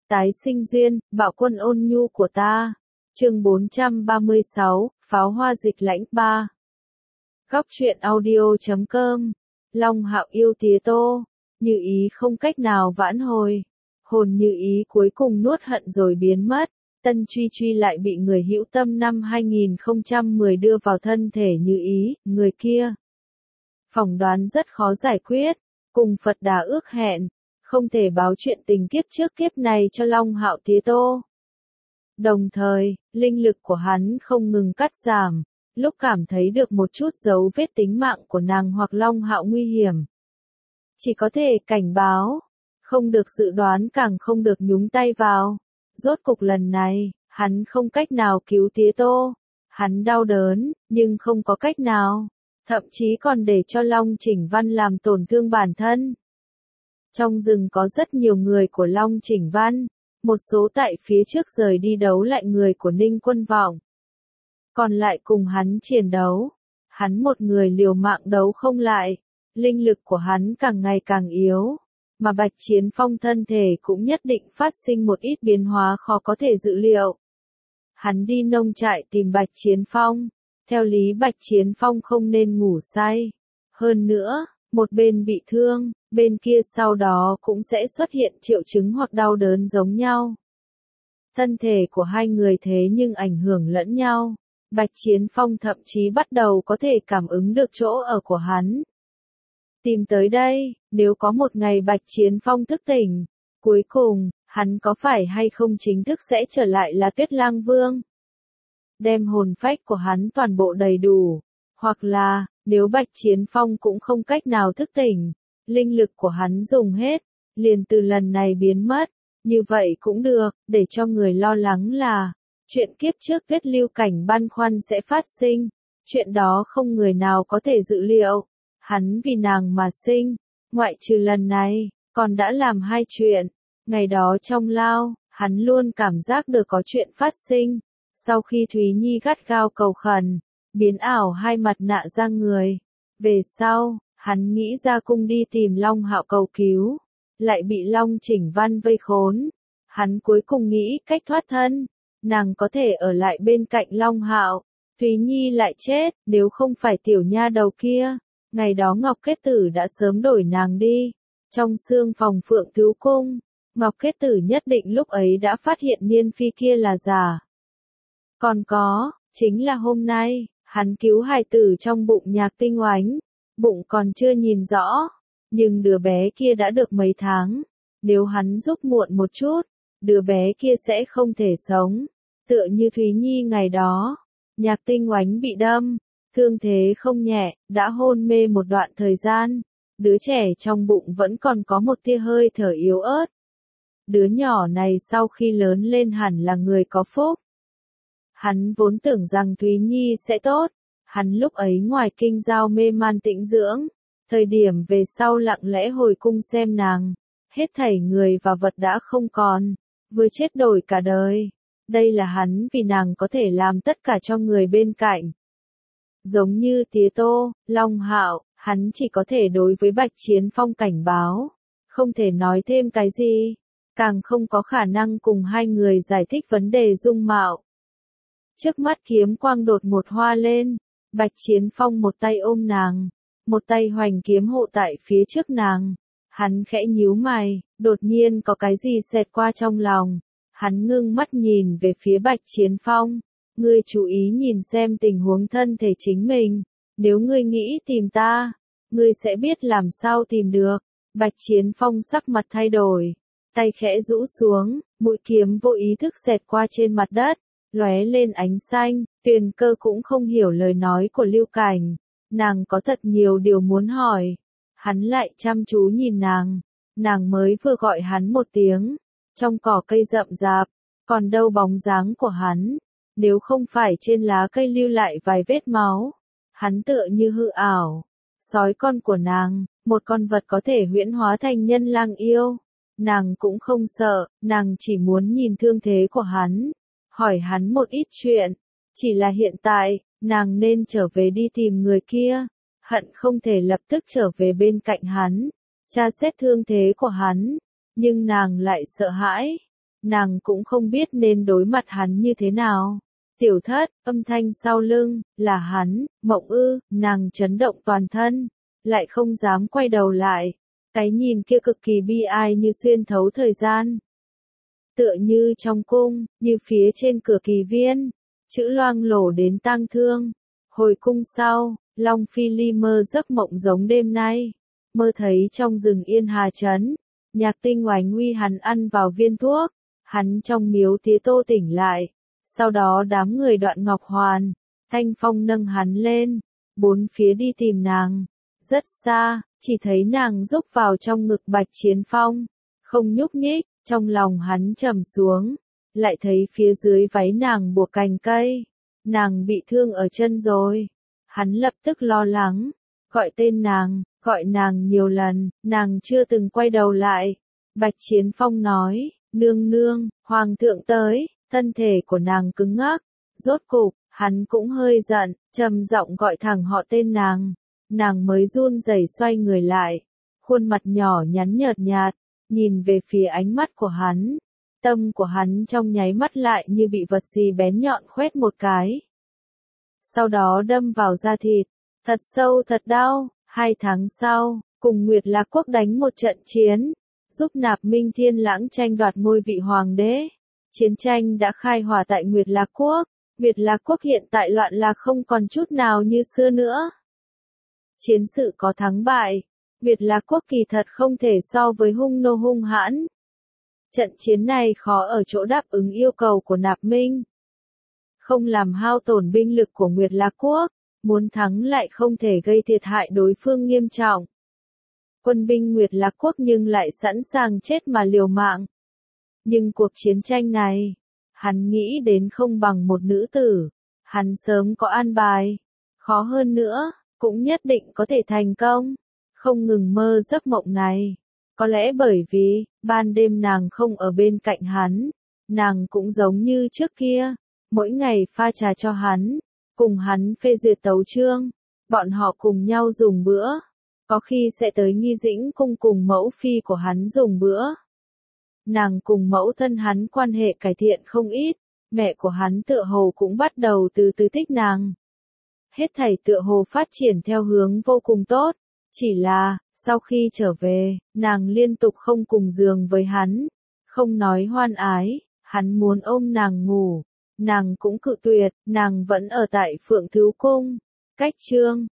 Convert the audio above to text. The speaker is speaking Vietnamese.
Tái sinh duyên, bạo quân ôn nhu của ta. Chương 436, Pháo hoa dịch lãnh 3. Góc truyện audio.com. Long Hạo yêu tía tô, Như Ý không cách nào vãn hồi. Hồn Như Ý cuối cùng nuốt hận rồi biến mất. Tân Truy Truy lại bị người hữu tâm năm 2010 đưa vào thân thể Như Ý, người kia. Phỏng đoán rất khó giải quyết, cùng Phật Đà ước hẹn, không thể báo chuyện tình kiếp trước kiếp này cho Long Hạo tía tô. Đồng thời, linh lực của hắn không ngừng cắt giảm, lúc cảm thấy được một chút dấu vết tính mạng của nàng hoặc Long Hạo nguy hiểm. Chỉ có thể cảnh báo, không được dự đoán càng không được nhúng tay vào. Rốt cục lần này, hắn không cách nào cứu tía tô. Hắn đau đớn, nhưng không có cách nào. Thậm chí còn để cho Long Chỉnh Văn làm tổn thương bản thân. Trong rừng có rất nhiều người của Long Chỉnh Văn, một số tại phía trước rời đi đấu lại người của Ninh Quân Vọng. Còn lại cùng hắn chiến đấu. Hắn một người liều mạng đấu không lại, linh lực của hắn càng ngày càng yếu. Mà Bạch Chiến Phong thân thể cũng nhất định phát sinh một ít biến hóa khó có thể dự liệu. Hắn đi nông trại tìm Bạch Chiến Phong. Theo lý Bạch Chiến Phong không nên ngủ say. Hơn nữa, một bên bị thương, bên kia sau đó cũng sẽ xuất hiện triệu chứng hoặc đau đớn giống nhau. Thân thể của hai người thế nhưng ảnh hưởng lẫn nhau. Bạch Chiến Phong thậm chí bắt đầu có thể cảm ứng được chỗ ở của hắn. Tìm tới đây, nếu có một ngày Bạch Chiến Phong thức tỉnh, cuối cùng, hắn có phải hay không chính thức sẽ trở lại là Tuyết Lang Vương? Đem hồn phách của hắn toàn bộ đầy đủ, hoặc là, nếu Bạch Chiến Phong cũng không cách nào thức tỉnh, linh lực của hắn dùng hết, liền từ lần này biến mất, như vậy cũng được, để cho người lo lắng là, chuyện kiếp trước Tuyết Lưu Cảnh băn khoăn sẽ phát sinh, chuyện đó không người nào có thể dự liệu. Hắn vì nàng mà sinh, ngoại trừ lần này, còn đã làm hai chuyện. Ngày đó trong lao, hắn luôn cảm giác được có chuyện phát sinh. Sau khi Thúy Nhi gắt gao cầu khẩn, biến ảo hai mặt nạ ra người. Về sau, hắn nghĩ ra cung đi tìm Long Hạo cầu cứu, lại bị Long Chỉnh Văn vây khốn. Hắn cuối cùng nghĩ cách thoát thân, nàng có thể ở lại bên cạnh Long Hạo. Thúy Nhi lại chết, nếu không phải tiểu nha đầu kia. Ngày đó Ngọc Kết Tử đã sớm đổi nàng đi. Trong xương phòng Phượng Tứ Cung, Ngọc Kết Tử nhất định lúc ấy đã phát hiện Niên Phi kia là giả. Còn có, chính là hôm nay, hắn cứu hài tử trong bụng Nhạc Tinh Oánh. Bụng còn chưa nhìn rõ, nhưng đứa bé kia đã được mấy tháng. Nếu hắn giúp muộn một chút, đứa bé kia sẽ không thể sống. Tựa như Thúy Nhi ngày đó, Nhạc Tinh Oánh bị đâm. Thương thế không nhẹ, đã hôn mê một đoạn thời gian. Đứa trẻ trong bụng vẫn còn có một tia hơi thở yếu ớt. Đứa nhỏ này sau khi lớn lên hẳn là người có phúc. Hắn vốn tưởng rằng Thúy Nhi sẽ tốt. Hắn lúc ấy ngoài kinh giao mê man tĩnh dưỡng. Thời điểm về sau lặng lẽ hồi cung xem nàng. Hết thảy người và vật đã không còn. Vừa chết đổi cả đời. Đây là hắn vì nàng có thể làm tất cả cho người bên cạnh. Giống như tía tô, Long Hạo, hắn chỉ có thể đối với Bạch Chiến Phong cảnh báo, không thể nói thêm cái gì, càng không có khả năng cùng hai người giải thích vấn đề dung mạo. Trước mắt kiếm quang đột một hoa lên, Bạch Chiến Phong một tay ôm nàng, một tay hoành kiếm hộ tại phía trước nàng. Hắn khẽ nhíu mày, đột nhiên có cái gì xẹt qua trong lòng. Hắn ngưng mắt nhìn về phía Bạch Chiến Phong. Ngươi chú ý nhìn xem tình huống thân thể chính mình. Nếu ngươi nghĩ tìm ta, ngươi sẽ biết làm sao tìm được. Bạch Chiến Phong sắc mặt thay đổi. Tay khẽ rũ xuống, mũi kiếm vô ý thức xẹt qua trên mặt đất. Lóe lên ánh xanh, Tuyền Cơ cũng không hiểu lời nói của Lưu Cảnh. Nàng có thật nhiều điều muốn hỏi. Hắn lại chăm chú nhìn nàng. Nàng mới vừa gọi hắn một tiếng. Trong cỏ cây rậm rạp, còn đâu bóng dáng của hắn. Nếu không phải trên lá cây lưu lại vài vết máu, hắn tựa như hư ảo. Sói con của nàng, một con vật có thể huyễn hóa thành nhân lang yêu. Nàng cũng không sợ, nàng chỉ muốn nhìn thương thế của hắn, hỏi hắn một ít chuyện. Chỉ là hiện tại, nàng nên trở về đi tìm người kia, hận không thể lập tức trở về bên cạnh hắn, tra xét thương thế của hắn. Nhưng nàng lại sợ hãi, nàng cũng không biết nên đối mặt hắn như thế nào. Tiểu thất, âm thanh sau lưng, là hắn, Mộng ư, nàng chấn động toàn thân, lại không dám quay đầu lại. Cái nhìn kia cực kỳ bi ai như xuyên thấu thời gian. Tựa như trong cung, như phía trên cửa kỳ viên, chữ loang lổ đến tang thương. Hồi cung sau, Long Phi Ly mơ giấc mộng giống đêm nay, mơ thấy trong rừng Yên Hà Trấn, Nhạc Tinh oánh nguy hắn ăn vào viên thuốc, hắn trong miếu tía tô tỉnh lại, sau đó đám người Đoạn Ngọc Hoàn, Thanh Phong nâng hắn lên, bốn phía đi tìm nàng, rất xa, chỉ thấy nàng rúc vào trong ngực Bạch Chiến Phong, không nhúc nhích, trong lòng hắn trầm xuống, lại thấy phía dưới váy nàng buộc cành cây, nàng bị thương ở chân rồi, hắn lập tức lo lắng, gọi tên nàng, gọi nàng nhiều lần, nàng chưa từng quay đầu lại. Bạch Chiến Phong nói, nương nương, hoàng thượng tới, thân thể của nàng cứng ngắc, rốt cục, hắn cũng hơi giận, trầm giọng gọi thẳng họ tên nàng mới run rẩy xoay người lại, khuôn mặt nhỏ nhắn nhợt nhạt, nhìn về phía ánh mắt của hắn, tâm của hắn trong nháy mắt lại như bị vật gì bén nhọn khoét một cái. Sau đó đâm vào da thịt, thật sâu thật đau. 2 tháng sau, cùng Nguyệt Lạc Quốc đánh một trận chiến, giúp Nạp Minh Thiên Lãng tranh đoạt ngôi vị hoàng đế. Chiến tranh đã khai hỏa tại Nguyệt Lạc Quốc, Nguyệt Lạc Quốc hiện tại loạn lạc không còn chút nào như xưa nữa. Chiến sự có thắng bại, Nguyệt Lạc Quốc kỳ thật không thể so với hung nô hung hãn. Trận chiến này khó ở chỗ đáp ứng yêu cầu của Nạp Minh, không làm hao tổn binh lực của Nguyệt Lạc Quốc, muốn thắng lại không thể gây thiệt hại đối phương nghiêm trọng. Quân binh Nguyệt Lạc Quốc nhưng lại sẵn sàng chết mà liều mạng. Nhưng cuộc chiến tranh này, hắn nghĩ đến không bằng một nữ tử, hắn sớm có an bài, khó hơn nữa, cũng nhất định có thể thành công, không ngừng mơ giấc mộng này. Có lẽ bởi vì, ban đêm nàng không ở bên cạnh hắn, nàng cũng giống như trước kia, mỗi ngày pha trà cho hắn, cùng hắn phê duyệt tấu chương, bọn họ cùng nhau dùng bữa, có khi sẽ tới Nghi Dĩnh cung cùng mẫu phi của hắn dùng bữa. Nàng cùng mẫu thân hắn quan hệ cải thiện không ít, mẹ của hắn tựa hồ cũng bắt đầu từ từ thích nàng. Hết thảy tựa hồ phát triển theo hướng vô cùng tốt, chỉ là, sau khi trở về, nàng liên tục không cùng giường với hắn, không nói hoan ái, hắn muốn ôm nàng ngủ, nàng cũng cự tuyệt, nàng vẫn ở tại Phượng Thứ Cung. Cách chương